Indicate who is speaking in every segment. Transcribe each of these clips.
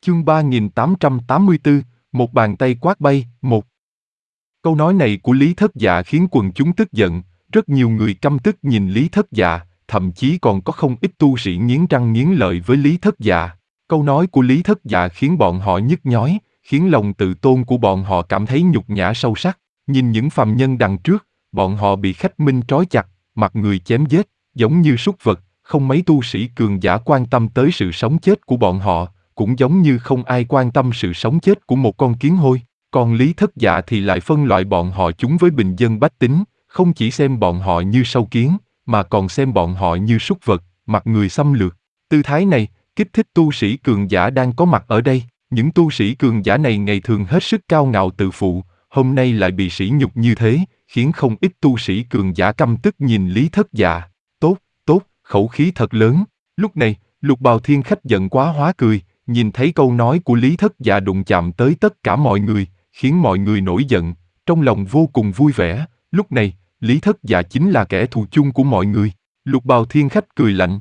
Speaker 1: Chương 3884, một bàn tay quát bay, một. Câu nói này của Lý Thất Dạ khiến quần chúng tức giận, rất nhiều người căm tức nhìn Lý Thất Dạ, thậm chí còn có không ít tu sĩ nghiến răng nghiến lợi với Lý Thất Dạ. Câu nói của Lý Thất Dạ khiến bọn họ nhức nhói, khiến lòng tự tôn của bọn họ cảm thấy nhục nhã sâu sắc. Nhìn những phàm nhân đằng trước, bọn họ bị khách minh trói chặt, mặt người chém giết, giống như súc vật, không mấy tu sĩ cường giả quan tâm tới sự sống chết của bọn họ, cũng giống như không ai quan tâm sự sống chết của một con kiến hôi. Còn Lý Thất Dạ thì lại phân loại bọn họ chúng với bình dân bách tính, không chỉ xem bọn họ như sâu kiến, mà còn xem bọn họ như súc vật, mặt người xâm lược. Tư thái này kích thích tu sĩ cường giả đang có mặt ở đây. Những tu sĩ cường giả này ngày thường hết sức cao ngạo tự phụ, hôm nay lại bị sỉ nhục như thế, khiến không ít tu sĩ cường giả căm tức nhìn Lý Thất Dạ. Tốt, tốt, khẩu khí thật lớn. Lúc này, Lục Bào Thiên Khách giận quá hóa cười, nhìn thấy câu nói của Lý Thất Dạ đụng chạm tới tất cả mọi người, khiến mọi người nổi giận, trong lòng vô cùng vui vẻ. Lúc này, Lý Thất Dạ chính là kẻ thù chung của mọi người. Lục Bào Thiên Khách cười lạnh.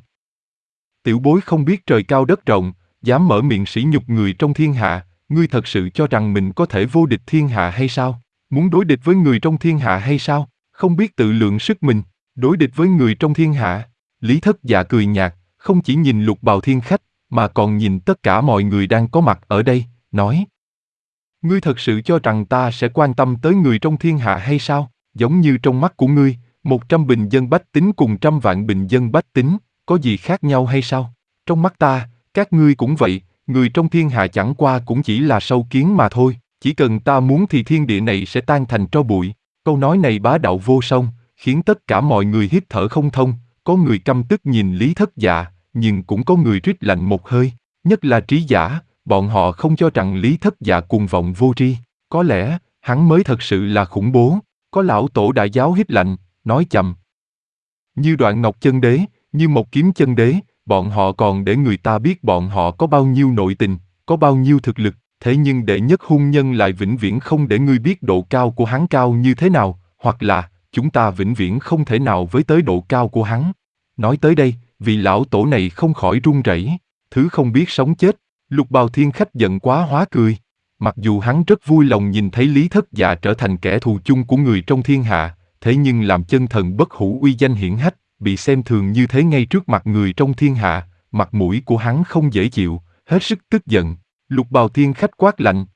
Speaker 1: Tiểu bối không biết trời cao đất rộng, dám mở miệng sỉ nhục người trong thiên hạ, ngươi thật sự cho rằng mình có thể vô địch thiên hạ hay sao? Muốn đối địch với người trong thiên hạ hay sao? Không biết tự lượng sức mình, đối địch với người trong thiên hạ. Lý Thất Dạ cười nhạt, không chỉ nhìn Lục Bào Thiên Khách, mà còn nhìn tất cả mọi người đang có mặt ở đây, nói. Ngươi thật sự cho rằng ta sẽ quan tâm tới người trong thiên hạ hay sao? Giống như trong mắt của ngươi, 100 bình dân bách tính cùng 100 vạn bình dân bách tính, có gì khác nhau hay sao? Trong mắt ta, các ngươi cũng vậy, người trong thiên hạ chẳng qua cũng chỉ là sâu kiến mà thôi, chỉ cần ta muốn thì thiên địa này sẽ tan thành tro bụi. Câu nói này bá đạo vô song, khiến tất cả mọi người hít thở không thông, có người căm tức nhìn Lý Thất Dạ, nhưng cũng có người rít lạnh một hơi, nhất là trí giả, bọn họ không cho rằng Lý Thất Dạ cuồng vọng vô tri, có lẽ, hắn mới thật sự là khủng bố. Có lão tổ đại giáo hít lạnh, nói chậm. Như Đoạn Ngọc Chân Đế, như Một Kiếm Chân Đế, bọn họ còn để người ta biết bọn họ có bao nhiêu nội tình, có bao nhiêu thực lực, thế nhưng đệ nhất hung nhân lại vĩnh viễn không để ngươi biết độ cao của hắn cao như thế nào, hoặc là, chúng ta vĩnh viễn không thể nào với tới độ cao của hắn. Nói tới đây, vị lão tổ này không khỏi run rẩy, thứ không biết sống chết. Lục Bào Thiên Khách giận quá hóa cười. Mặc dù hắn rất vui lòng nhìn thấy Lý Thất Dạ trở thành kẻ thù chung của người trong thiên hạ, thế nhưng làm chân thần bất hủ uy danh hiển hách, bị xem thường như thế ngay trước mặt người trong thiên hạ, mặt mũi của hắn không dễ chịu, hết sức tức giận. Lục Bào Thiên Khách quát lạnh.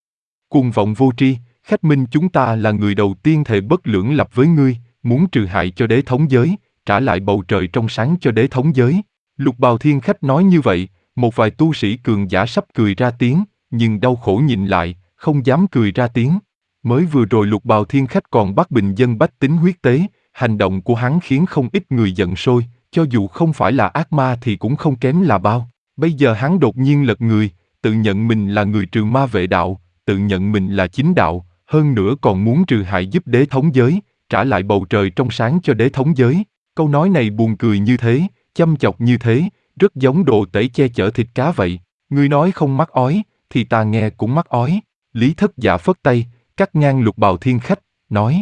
Speaker 1: Cuồng vọng vô tri, khách minh chúng ta là người đầu tiên thề bất lưỡng lập với ngươi, muốn trừ hại cho đế thống giới, trả lại bầu trời trong sáng cho đế thống giới. Lục Bào Thiên Khách nói như vậy, một vài tu sĩ cường giả sắp cười ra tiếng, nhưng đau khổ nhìn lại, không dám cười ra tiếng. Mới vừa rồi Lục Bào Thiên Khách còn bắt bình dân bách tính huyết tế, hành động của hắn khiến không ít người giận sôi, cho dù không phải là ác ma thì cũng không kém là bao. Bây giờ hắn đột nhiên lật người, tự nhận mình là người trừ ma vệ đạo, tự nhận mình là chính đạo, hơn nữa còn muốn trừ hại giúp đế thống giới, trả lại bầu trời trong sáng cho đế thống giới. Câu nói này buồn cười như thế, chăm chọc như thế, rất giống đồ tể che chở thịt cá vậy. Ngươi nói không mắc ói, thì ta nghe cũng mắc ói. Lý Thất Dạ phất tay, cắt ngang Lục Bào Thiên Khách, nói.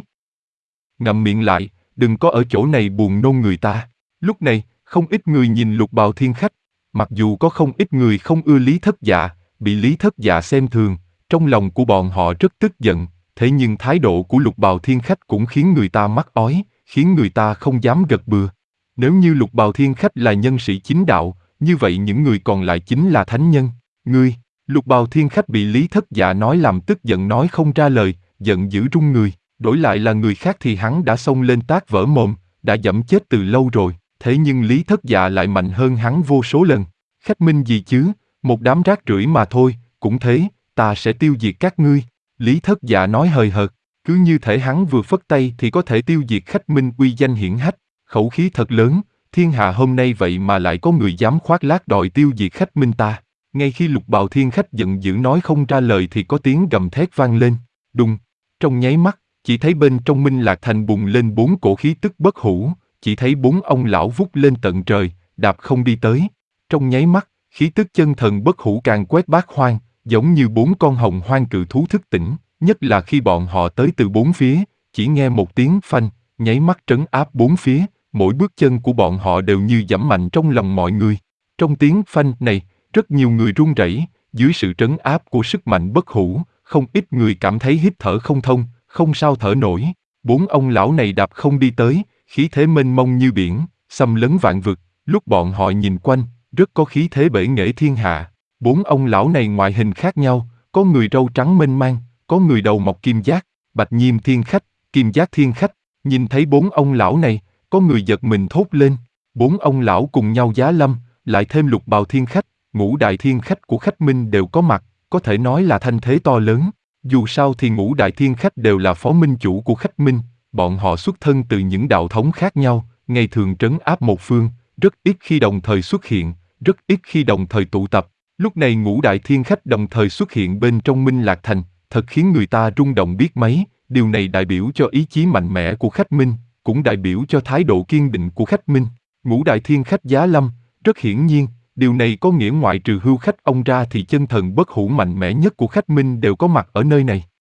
Speaker 1: Ngậm miệng lại, đừng có ở chỗ này buồn nôn người ta. Lúc này, không ít người nhìn Lục Bào Thiên Khách. Mặc dù có không ít người không ưa Lý Thất Dạ, bị Lý Thất Dạ xem thường, trong lòng của bọn họ rất tức giận, thế nhưng thái độ của Lục Bào Thiên Khách cũng khiến người ta mắc ói, khiến người ta không dám gật bừa. Nếu như Lục Bào Thiên Khách là nhân sĩ chính đạo, như vậy những người còn lại chính là thánh nhân. Ngươi, Lục Bào Thiên Khách bị Lý Thất Dạ nói làm tức giận nói không ra lời, giận dữ run người, đổi lại là người khác thì hắn đã xông lên tát vỡ mồm, đã giẫm chết từ lâu rồi, thế nhưng Lý Thất Dạ lại mạnh hơn hắn vô số lần. Khách minh gì chứ, một đám rác rưởi mà thôi, cũng thế, ta sẽ tiêu diệt các ngươi. Lý Thất Dạ nói hời hợt, cứ như thể hắn vừa phất tay thì có thể tiêu diệt khách minh uy danh hiển hách, khẩu khí thật lớn, thiên hạ hôm nay vậy mà lại có người dám khoác lác đòi tiêu diệt khách minh ta. Ngay khi Lục Bào Thiên Khách giận dữ nói không ra lời thì có tiếng gầm thét vang lên, đùng, trong nháy mắt, chỉ thấy bên trong Minh Lạc Thành bùng lên 4 cổ khí tức bất hủ, chỉ thấy 4 ông lão vút lên tận trời, đạp không đi tới. Trong nháy mắt, khí tức chân thần bất hủ càng quét bát hoang, giống như 4 con hồng hoang cự thú thức tỉnh, nhất là khi bọn họ tới từ 4 phía, chỉ nghe một tiếng phanh, nháy mắt trấn áp 4 phía, mỗi bước chân của bọn họ đều như giẫm mạnh trong lòng mọi người. Trong tiếng phanh này, rất nhiều người run rẩy, Dưới sự trấn áp của sức mạnh bất hủ, không ít người cảm thấy hít thở không thông, không sao thở nổi. 4 ông lão này đạp không đi tới, khí thế mênh mông như biển, xâm lấn vạn vực. Lúc bọn họ nhìn quanh, rất có khí thế bể nghệ thiên hạ. 4 ông lão này ngoại hình khác nhau, có người râu trắng mênh mang, có người đầu mọc kim giác, bạch nhiêm thiên khách, kim giác thiên khách. Nhìn thấy 4 ông lão này, có người giật mình thốt lên. 4 ông lão cùng nhau giá lâm, lại thêm lục bào thiên khách, ngũ đại thiên khách của khách Minh đều có mặt, có thể nói là thanh thế to lớn. Dù sao thì ngũ đại thiên khách đều là phó minh chủ của khách Minh, bọn họ xuất thân từ những đạo thống khác nhau, ngày thường trấn áp một phương, rất ít khi đồng thời xuất hiện, rất ít khi đồng thời tụ tập. Lúc này ngũ đại thiên khách đồng thời xuất hiện bên trong Minh Lạc Thành, thật khiến người ta rung động biết mấy. Điều này đại biểu cho ý chí mạnh mẽ của khách Minh, cũng đại biểu cho thái độ kiên định của khách Minh. Ngũ đại thiên khách giá lâm, rất hiển nhiên, điều này có nghĩa ngoại trừ hưu khách ông ra thì chân thần bất hủ mạnh mẽ nhất của khách Minh đều có mặt ở nơi này.